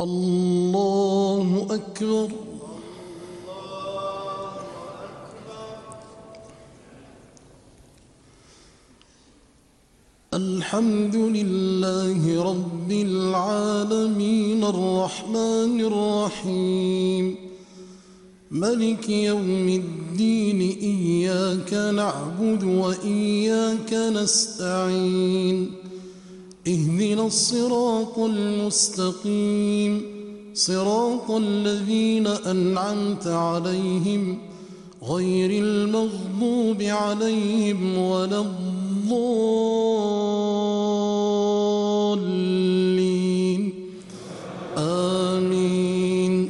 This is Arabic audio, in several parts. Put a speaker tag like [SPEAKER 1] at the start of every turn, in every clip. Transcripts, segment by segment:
[SPEAKER 1] الله أكبر. الحمد لله رب العالمين الرحمن الرحيم ملك يوم الدين إياك نعبد وإياك نستعين اهدنا الصراط المستقيم صراط الذين أنعمت عليهم غير المغضوب عليهم ولا الضالين آمين.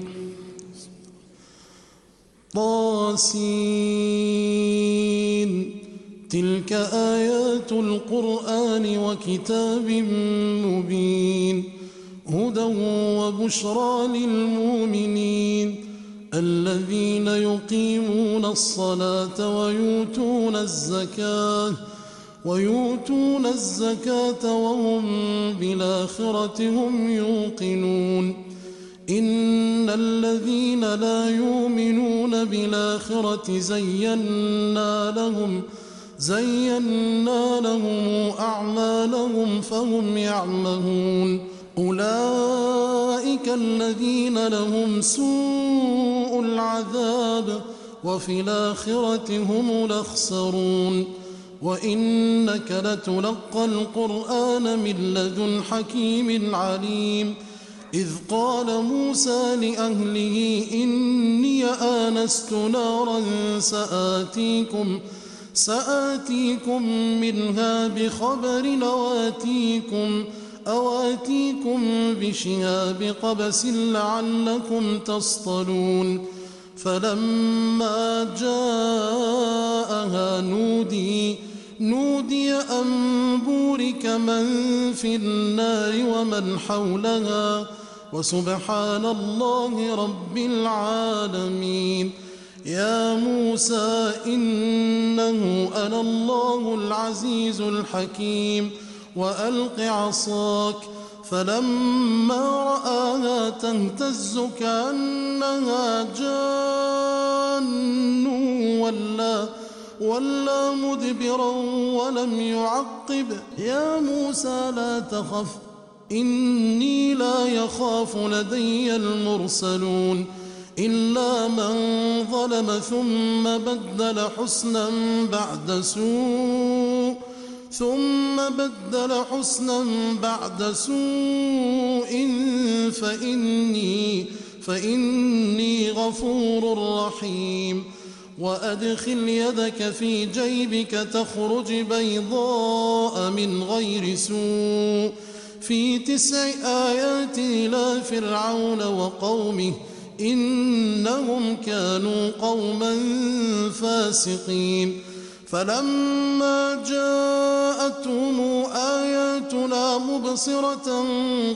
[SPEAKER 1] طاسين تلك آيات القرآن وكتاب مبين هدى وبشرى للمؤمنين الذين يقيمون الصلاة ويؤتون الزكاة وهم بالآخرة هم يوقنون إن الذين لا يؤمنون بالآخرة زينا لهم أعمالهم فهم يعمهون أولئك الذين لهم سوء العذاب وفي الآخرة هم الأخسرون وإنك لتلقى القرآن من لدن حكيم عليم إذ قال موسى لأهله إني آنست نارا سآتيكم منها بخبر أواتيكم بشهاب قبس لعلكم تصطلون فلما جاءها نودي أن بورك من في النار ومن حولها وسبحان الله رب العالمين. يا موسى إنه أنا الله العزيز الحكيم وألق عصاك فلما رآها تهتز كأنها جان ولا مدبرا ولم يعقب. يا موسى لا تخف إني لا يخاف لدي المرسلون إلا من ظلم ثم بدل حسنا بعد سوء فإني غفور رحيم. وأدخل يدك في جيبك تخرج بيضاء من غير سوء في 9 آيات إلى فرعون وقومه إنهم كانوا قوما فاسقين. فلما جاءتهم آياتنا مبصرة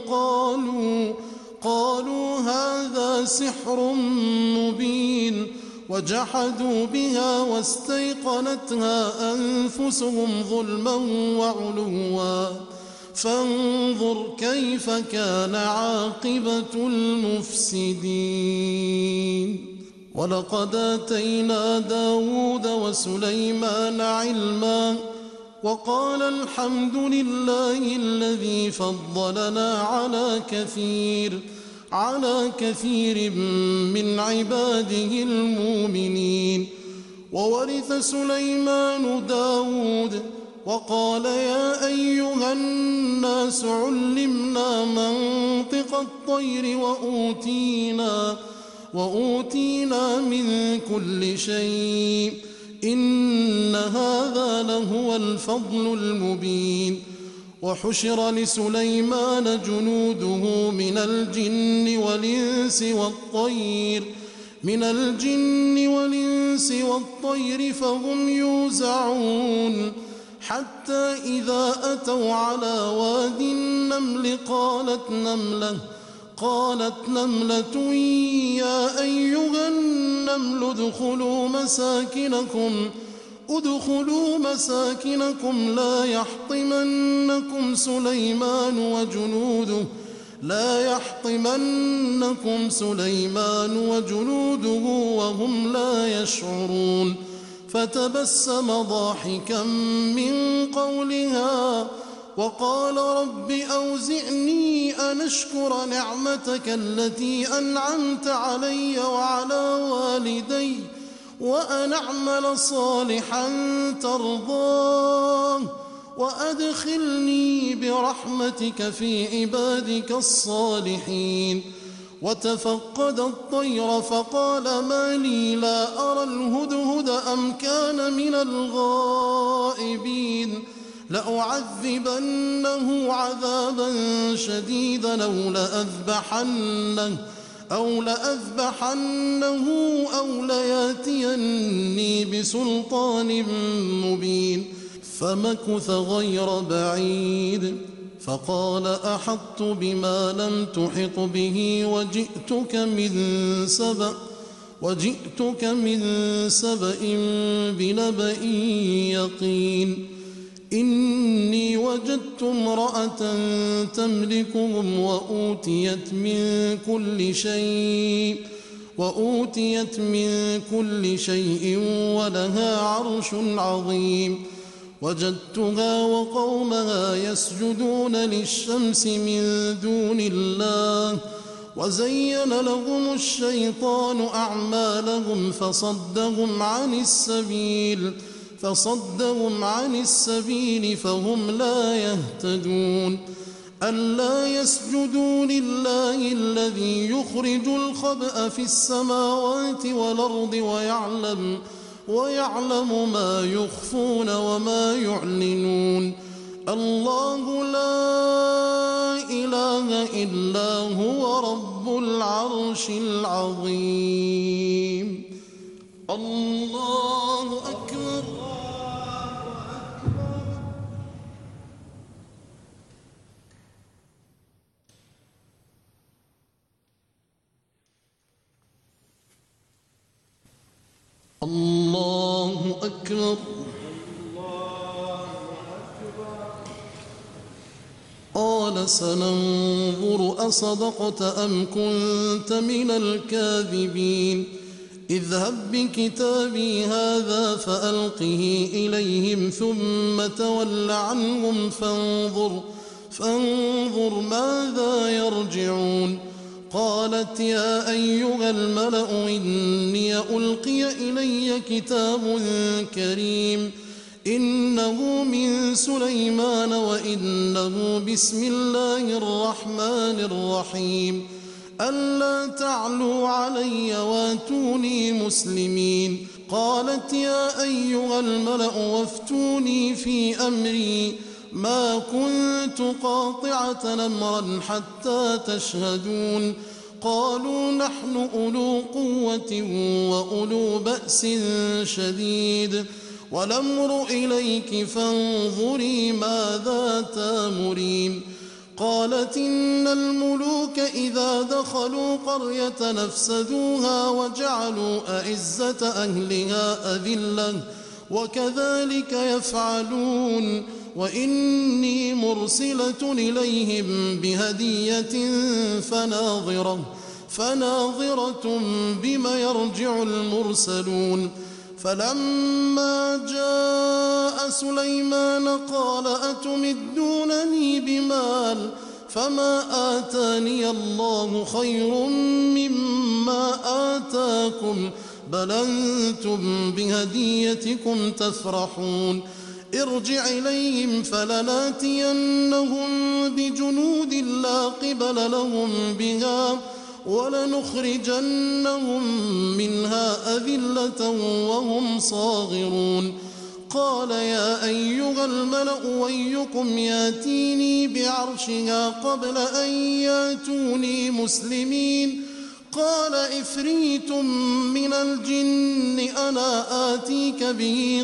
[SPEAKER 1] قالوا هذا سحر مبين وجحدوا بها واستيقنتها أنفسهم ظلما وعلوا فانظر كيف كان عاقبة المفسدين. ولقد آتينا داود وسليمان علما وقال الحمد لله الذي فضلنا على كثير من عباده المؤمنين. وورث سليمان داود وقال يا أيها الناس علمنا منطق الطير وأوتينا من كل شيء إن هذا لهو الفضل المبين. وحشر لسليمان جنوده من الجن والإنس والطير فهم يوزعون حتى إذا أتوا على وادي النمل قالت نملة يا أيها النمل ادخلوا مساكنكم لا يحطمنكم سليمان لا يحطمنكم سليمان وجنوده وهم لا يشعرون فتبسم ضاحكا من قولها وقال رب أوزعني أن أشكر نعمتك التي أنعمت علي وعلى والدي وأن أعمل صالحا ترضاه وأدخلني برحمتك في عبادك الصالحين. وتفقد الطير فقال ما لي لا أرى الهدهد أم كان من الغائبين لأعذبنه عذابا شديدا أو لأذبحنه أو لياتيني بسلطان مبين. فمكث غير بعيد فقال أحطت بما لم تحط به وجئتك من سبأ بنبأ يقين. إني وجدت امرأة تملكهم وأوتيت من كل شيء ولها عرش عظيم. وجدتها وقومها يسجدون للشمس من دون الله وزين لهم الشيطان أعمالهم فصدهم عن السبيل فهم لا يهتدون. ألا يسجدوا لله الذي يخرج الخبأ في السماوات والأرض ويعلم ما يخفون وما يعلنون. الله لا إله إلا هو رب العرش العظيم. الله أكبر. الله أكبر. قال سننظر أصدقت أم كنت من الكاذبين. اذهب بكتابي هذا فألقه إليهم ثم تول عنهم فانظر ماذا يرجعون. قالت يا أيها الملأ إني ألقي إلي كتاب كريم إنه من سليمان وإنه بسم الله الرحمن الرحيم. ألا تعلوا علي واتوني مسلمين. قالت يا أيها الملأ وافتوني في أمري ما كنت قاطعة أمرا حتى تشهدون. قالوا نحن أولو قوة وأولو بأس شديد والأمر إليك فانظري ماذا تامرين. قالت إن الملوك إذا دخلوا قرية نفسدوها وجعلوا أعزة أهلها أذلة وكذلك يفعلون. وإني مرسلة إليهم بهدية فناظرة بما يرجع المرسلون. فلما جاء سليمان قال أتمدونني بمال فما آتاني الله خير مما آتاكم بل أنتم بهديتكم تفرحون. ارجع إليهم فلناتينهم بجنود لا قبل لهم بها ولنخرجنهم منها أذلة وهم صاغرون. قال يا أيها الملأ أيكم ياتيني بعرشها قبل أن ياتوني مسلمين. قال إفريت من الجن أنا آتيك به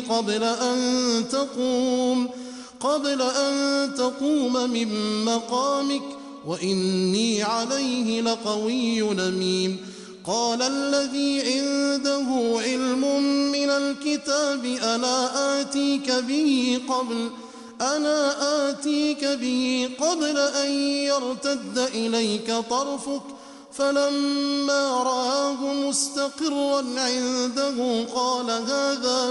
[SPEAKER 1] قبل أن تقوم من مقامك وإني عليه لقوي أمين. قال الذي عنده علم من الكتاب أنا أنا آتيك به قبل أن يرتد إليك طرفك فلما رآه مستقرا عنده قال هذا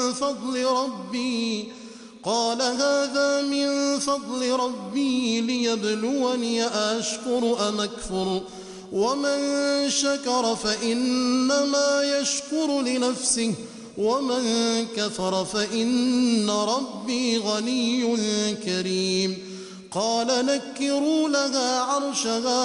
[SPEAKER 1] من فضل ربي ليبلوني أشكر أم أكفر ومن شكر فإنما يشكر لنفسه ومن كفر فإن ربي غني كريم قال نكروا لها عرشها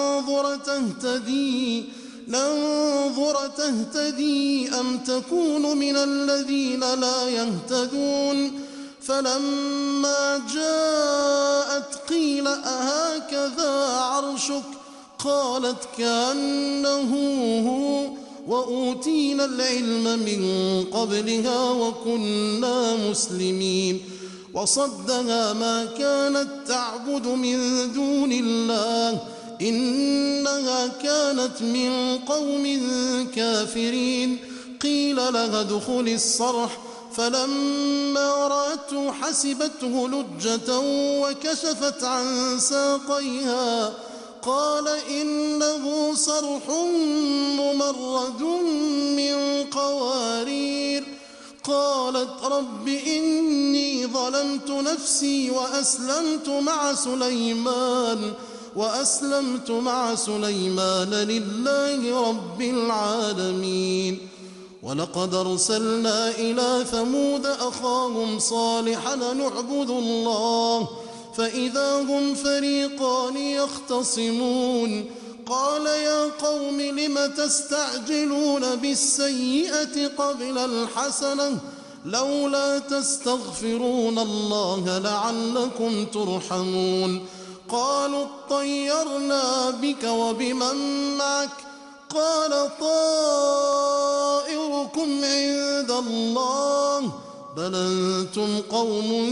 [SPEAKER 1] ننظر تهتدي أم تكون من الذين لا يهتدون فلما جاءت قيل أهكذا عرشك قالت كأنه هو وأوتينا العلم من قبلها وكنا مسلمين وصدها ما كانت تعبد من دون الله إنها كانت من قوم كافرين قيل لها ادخل الصرح فلما رأته حسبته لجة وكشفت عن ساقيها قال إنه صرح ممرد من قوارير قالت رب إني ظلمت نفسي وأسلمت مع سليمان لله رب العالمين ولقد أرسلنا إلى ثمود أخاهم صالحا نعبد الله فإذا هم فريقان يختصمون قال يا قوم لم تستعجلون بالسيئة قبل الحسنة لولا تستغفرون الله لعلكم ترحمون قالوا اطيرنا بك وبمن معك قال طائركم عند الله بل أنتم قوم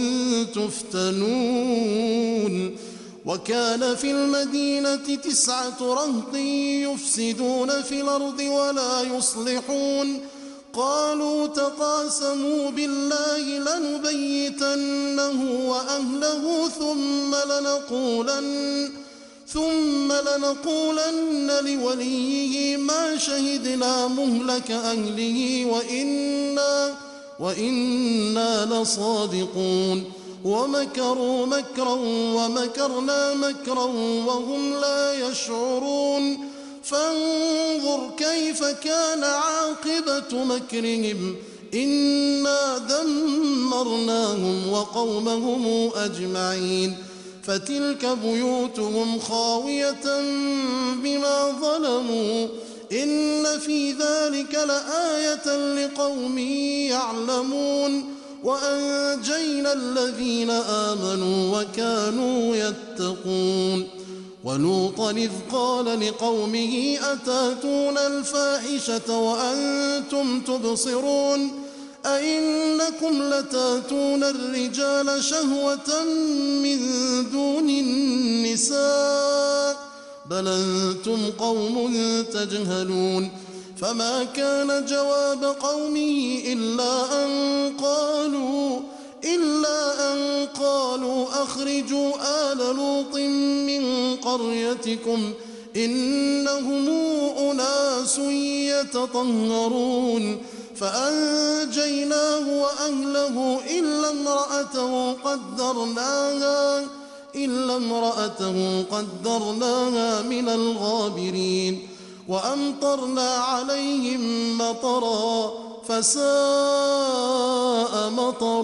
[SPEAKER 1] تفتنون وكان في المدينة 9 رهط يفسدون في الأرض ولا يصلحون قالوا تقاسموا بالله لنبيتنه وأهله ثم لنقولن لوليه ما شهدنا مهلك أهله وإنا لصادقون ومكروا مكرا ومكرنا مكرا وهم لا يشعرون فانظر كيف كان عاقبة مكرهم إنا دمرناهم وقومهم أجمعين فتلك بيوتهم خاوية بما ظلموا إن في ذلك لآية لقوم يعلمون وأنجينا الذين آمنوا وكانوا يتقون ولوطا إذ قال لقومه أتاتون الفاحشة وأنتم تبصرون أئنكم لتاتون الرجال شهوة من دون النساء بل أنتم قوم تجهلون فما كان جواب قومه إلا أن قالوا أخرجوا آل لوط من قريتكم إنهم أناس يتطهرون فأنجيناه وأهله إلا امرأته قدرناها من الغابرين وأمطرنا عليهم مطرا فساء مطر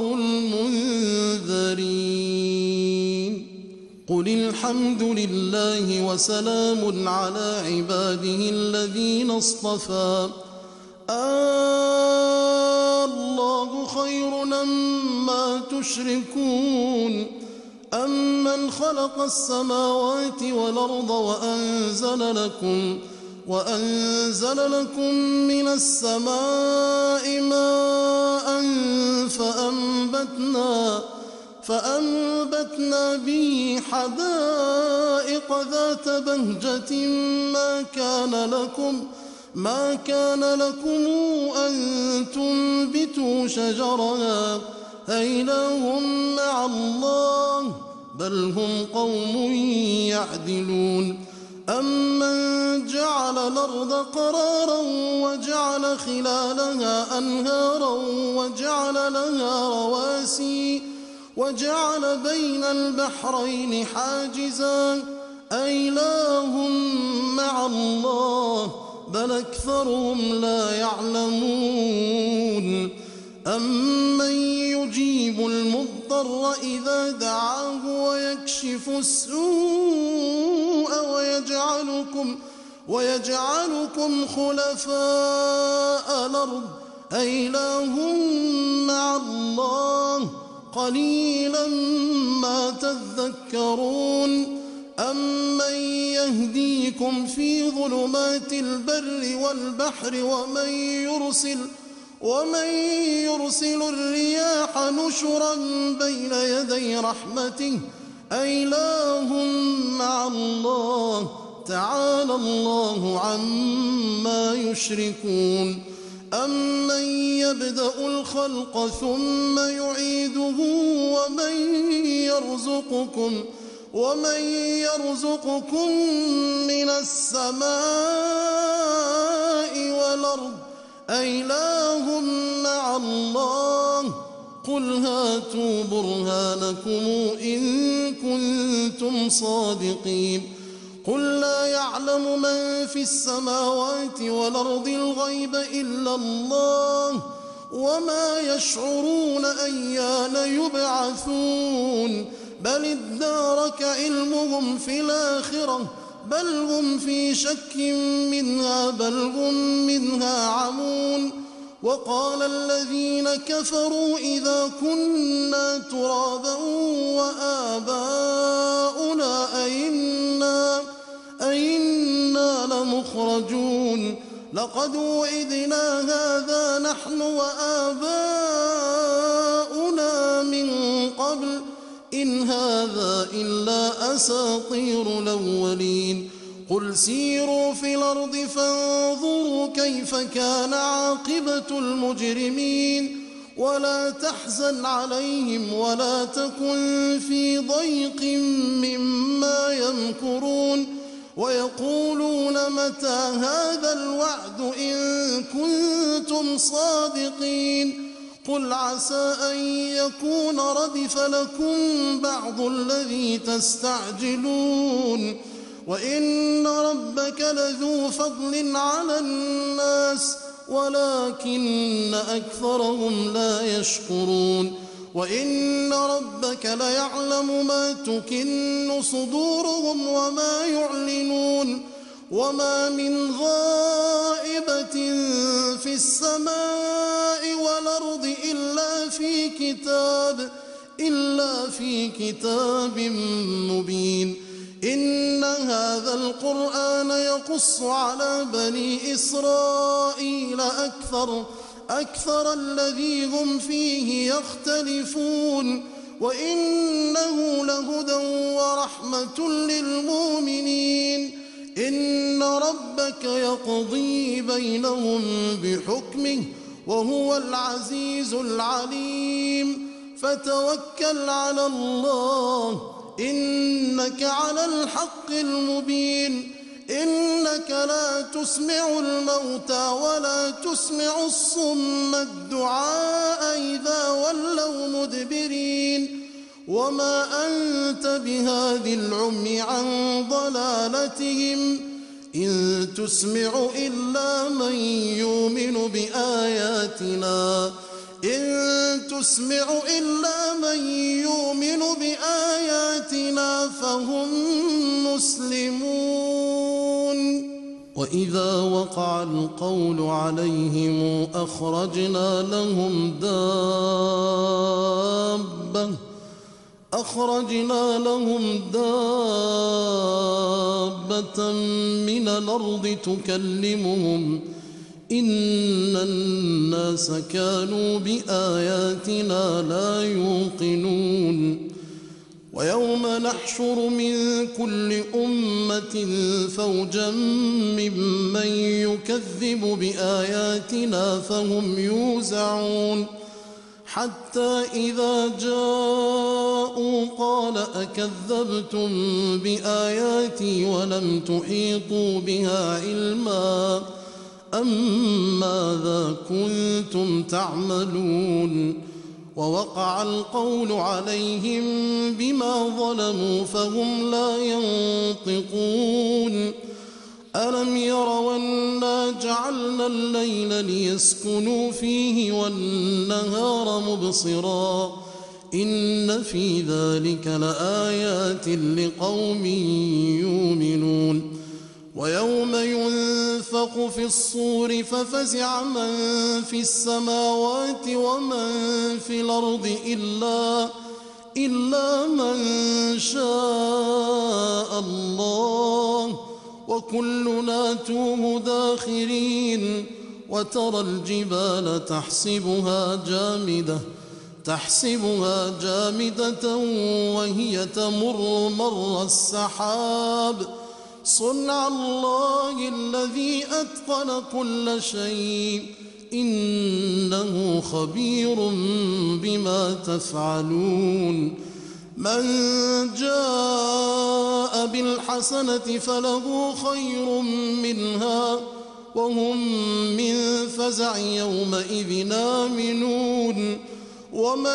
[SPEAKER 1] المنذرين قل الحمد لله وسلام على عباده الذين اصطفى الله خير أما تشركون أمن خلق السماوات والأرض وأنزل لكم من السماء ماء فأنبتنا به حدائق ذات بهجة ما كان لكم أن تنبتوا شجرها أإله مع الله بل هم قوم يعدلون أمن جعل الأرض قرارا وجعل خلالها أنهارا وجعل لها رواسي وجعل بين البحرين حاجزا أإله مع الله بل أكثرهم لا يعلمون أمن يجيب المضطر إذا دعاه ويكشف السوء ويجعلكم خلفاء الأرض أإله مع الله قليلا ما تذكرون أمن يهديكم في ظلمات البر والبحر ومن يرسل الرياح نشرا بين يدي رحمته أإله مع الله تعالى الله عما يشركون أمن يبدأ الخلق ثم يعيده ومن يرزقكم من السماء والأرض أإله مع الله قل هاتوا برهانكم إن كنتم صادقين قل لا يعلم من في السماوات والأرض الغيب إلا الله وما يشعرون أيان يبعثون بل ادارك علمهم في الآخرة بل هم في شك منها بل هم منها عمون وقال الذين كفروا إذا كنا ترابا وآباؤنا أئنا لمخرجون لقد وعدنا هذا نحن وآباؤنا من قبل إن هذا إلا أساطير الأولين قل سيروا في الأرض فانظروا كيف كان عاقبة المجرمين ولا تحزن عليهم ولا تكن في ضيق مما يمكرون ويقولون متى هذا الوعد إن كنتم صادقين قل عسى أن يكون ردف لكم بعض الذي تستعجلون وإن ربك لذو فضل على الناس ولكن أكثرهم لا يشكرون وإن ربك ليعلم ما تكن صدورهم وما يعلنون وما من غائبة في السماء والأرض إلا في كتاب مبين إن هذا القرآن يقص على بني إسرائيل أكثر الذي هم فيه يختلفون وإنه لهدى ورحمة للمؤمنين إن ربك يقضي بينهم بحكمه وهو العزيز العليم فتوكل على الله إنك على الحق المبين إنك لا تسمع الموتى ولا تسمع الصم الدعاء إذا ولوا مدبرين وما أنت بهاد العمي عن ضلالتهم إن تسمع إلا من يؤمن بآياتنا فهم مسلمون وإذا وقع القول عليهم أخرجنا لهم دابة من الأرض تكلمهم إن الناس كانوا بآياتنا لا يوقنون ويوم نحشر من كل أمة فوجا ممن يكذب بآياتنا فهم يوزعون حتى إذا جاءوا قال أكذبتم بآياتي ولم تحيطوا بها علما أم ماذا كنتم تعملون ووقع القول عليهم بما ظلموا فهم لا ينطقون ألم يروا أنا جعلنا الليل ليسكنوا فيه والنهار مبصرا إن في ذلك لآيات لقوم يؤمنون ويوم ينفخ في الصور ففزع من في السماوات ومن في الأرض إلا من شاء الله وكلنا توه داخرين وترى الجبال تحسبها جامدة وهي تمر مر السحاب صنع الله الذي أتقن كل شيء إنه خبير بما تفعلون من جاء بالحسنة فله خير منها وهم من فزع يومئذ آمنون ومن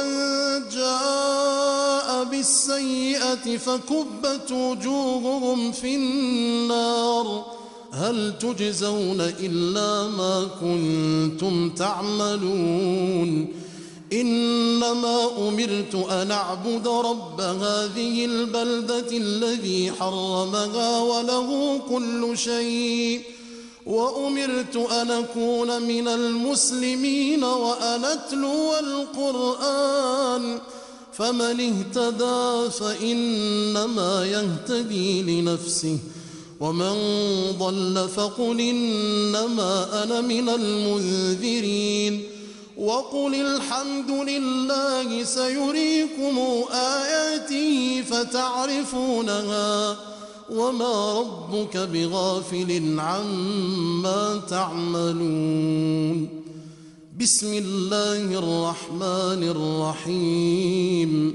[SPEAKER 1] جاء بالسيئة فكبت وجوههم في النار هل تجزون إلا ما كنتم تعملون إنما أمرت أن أعبد رب هذه البلدة الذي حرمها وله كل شيء وأمرت أن أكون من المسلمين وأن أتلو القرآن فمن اهتدى فإنما يهتدي لنفسه ومن ضل فقل إنما أنا من المنذرين وقل الحمد لله سيريكم آياته فتعرفونها وما ربك بغافل عما تعملون بسم الله الرحمن الرحيم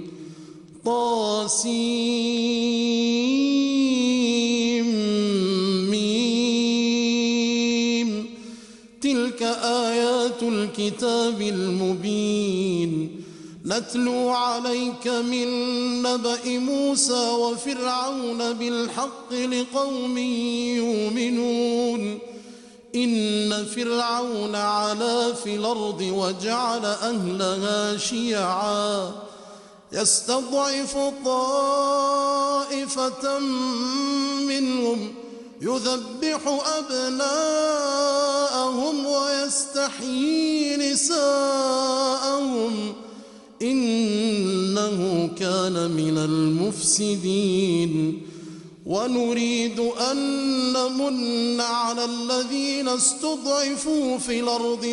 [SPEAKER 1] طاسيم تلك آيات الكتاب المبين نتلو عليك من نبأ موسى وفرعون بالحق لقوم يؤمنون إن فرعون علا في الأرض وجعل أهلها شيعا يستضعف طائفة منهم يذبح أبناءهم ويستحيي نساءهم إنه كان من المفسدين ونريد أن نمن على الذين استضعفوا في الأرض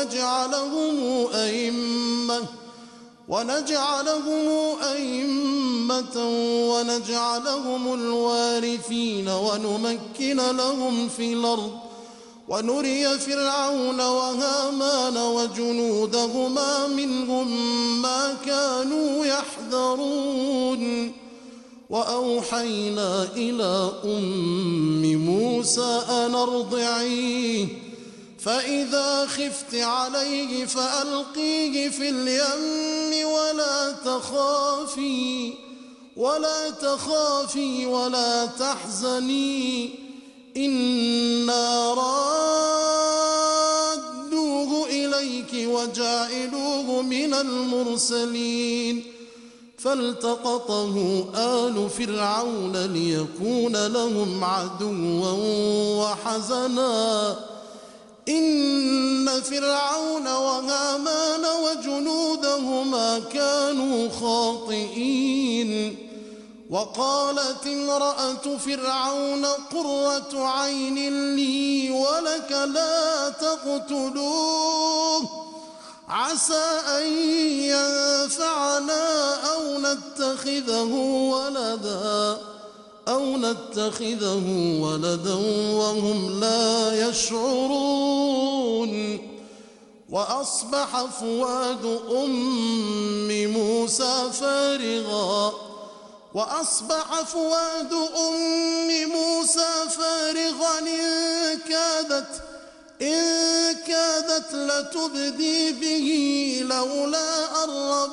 [SPEAKER 1] ونجعلهم أئمة ونجعلهم الوارثين ونمكن لهم في الأرض ونري فرعون وهامان وجنودهما منهم ما كانوا يحذرون وأوحينا إلى أم موسى أن أرضعيه فإذا خفت عليه فألقيه في اليم ولا تخافي ولا تحزني إنا رادوه إليك وجاعلوه من المرسلين فالتقطه آل فرعون ليكون لهم عدوا وحزنا إن فرعون وهامان وجنودهما كانوا خاطئين وقالت امرأة فرعون قرة عين لي ولك لا تقتلوه عسى أن ينفعنا أو نتخذه ولدا وهم لا يشعرون وأصبح فؤاد أم موسى فارغا إن كادت لتبدي به لولا أن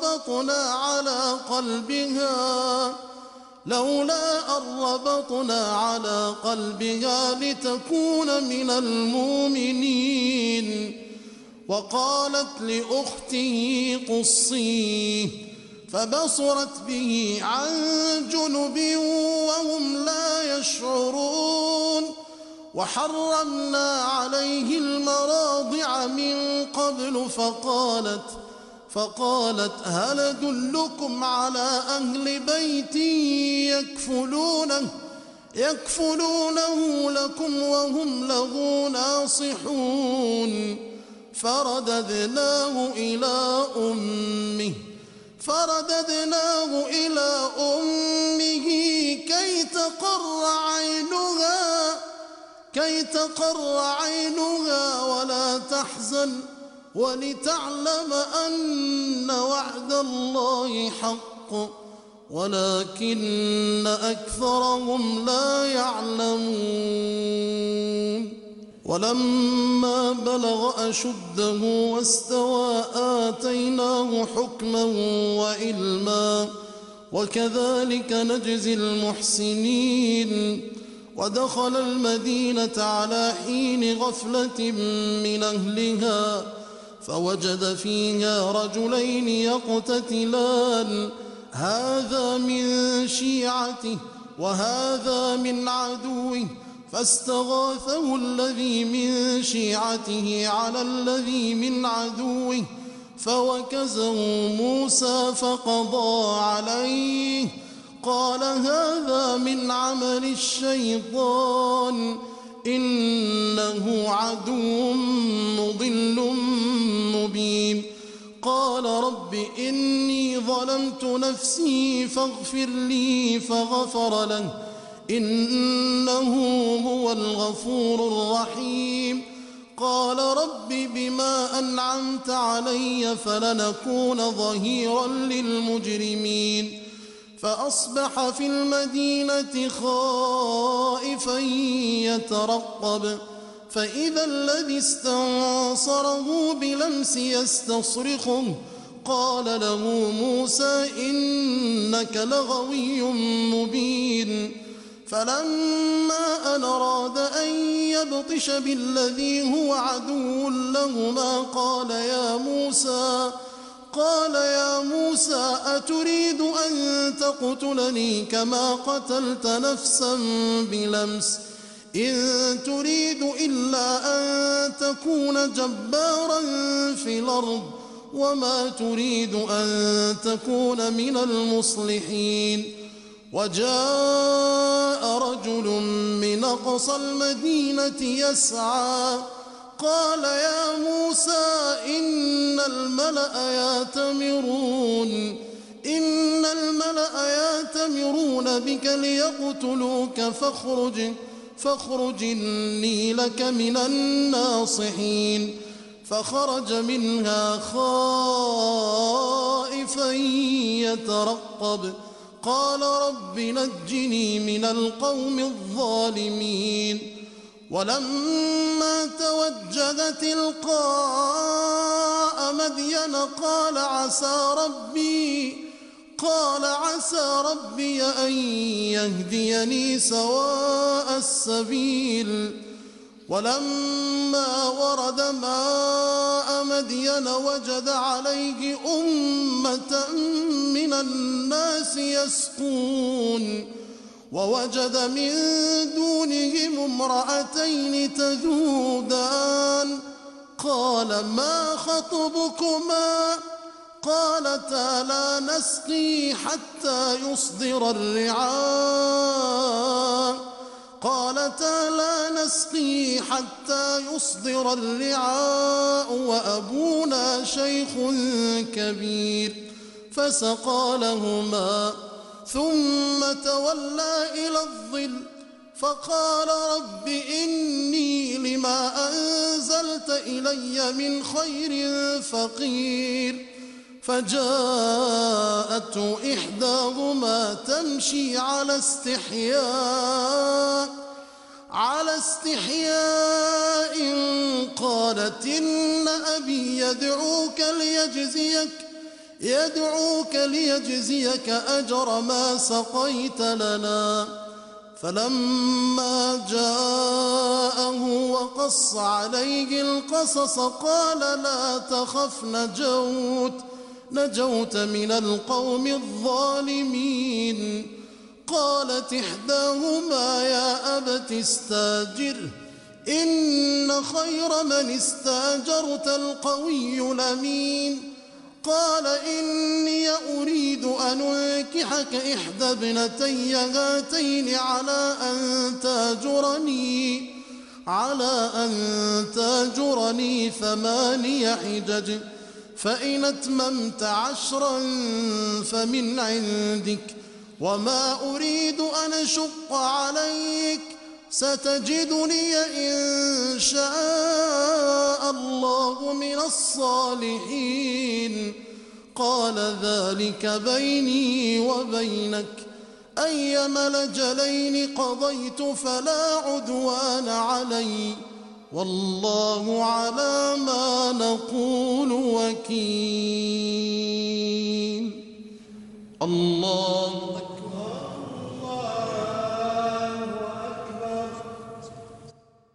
[SPEAKER 1] ربطنا على قلبها لتكون من المؤمنين. وقالت لأخته قصيه فبصرت به عن جنب وهم لا يشعرون. وحرمنا عليه المراضع من قبل فقالت هل أدلكم على أهل بيت يكفلونه لكم وهم له ناصحون. فرددناه إلى أمه كي تقر عينها ولا تحزن ولتعلم أن وعد الله حق ولكن أكثرهم لا يعلمون. ولما بلغ أشده واستوى آتيناه حكما وعلما وكذلك نجزي المحسنين. ودخل المدينة على حين غفلة من أهلها فوجد فيها رجلين يقتتلان هذا من شيعته وهذا من عدوه فاستغاثه الذي من شيعته على الذي من عدوه فوكزه موسى فقضى عليه قال هذا من عمل الشيطان إنه عدو مضل مبين. قال رب إني ظلمت نفسي فاغفر لي فغفر له إنه هو الغفور الرحيم. قال رب بما أنعمت علي فلنكون ظهيرا للمجرمين. فأصبح في المدينة خائفا يترقب فإذا الذي استنصره بلمس يستصرخه قال له موسى إنك لغوي مبين. فلما أن أراد أن يبطش بالذي هو عدو لهما قال يا موسى أتريد أن تقتلني كما قتلت نفسا بلمس إن تريد إلا أن تكون جبارا في الأرض وما تريد أن تكون من المصلحين. وجاء رجل من أقصى المدينة يسعى قال يا موسى إن الملأ يأتمرون بك ليقتلوك فاخرج إني لك من الناصحين. فخرج منها خائفا يترقب قال رب نجني من القوم الظالمين. ولما توجه تلقاء مدين قال عسى ربي أن يهديني سواء السبيل. ولما ورد ماء مدين وجد عليه أمة من الناس يسقون ووجد من دونهم امرأتين تذودان قال ما خطبكما قالتا لا نسقي حتى يصدر الرعاء وأبونا شيخ كبير. فسقى لهما ثم تولى إلى الظل فقال رب إني لما أنزلت إلي من خير فقير. فجاءته إحداهما تمشي على استحياء قالت إن أبي يدعوك ليجزيك أجر ما سقيت لنا. فلما جاءه وقص عليه القصص قال لا تخف نجوت من القوم الظالمين. قالت إحداهما يا أبت استاجره إن خير من استاجرت القوي الأمين. قال إني أريد أن أنكحك إحدى ابنتي هاتين على أن تاجرني 8 حجج، فإن أتممت 10 فمن عندك، وما أريد أن أشق عليك، ستجدني إن شاء الله من الصالحين. قال ذلك بيني وبينك، أيما الأجلين قضيت فلا عدوان علي، والله على ما نقول وكيل. الله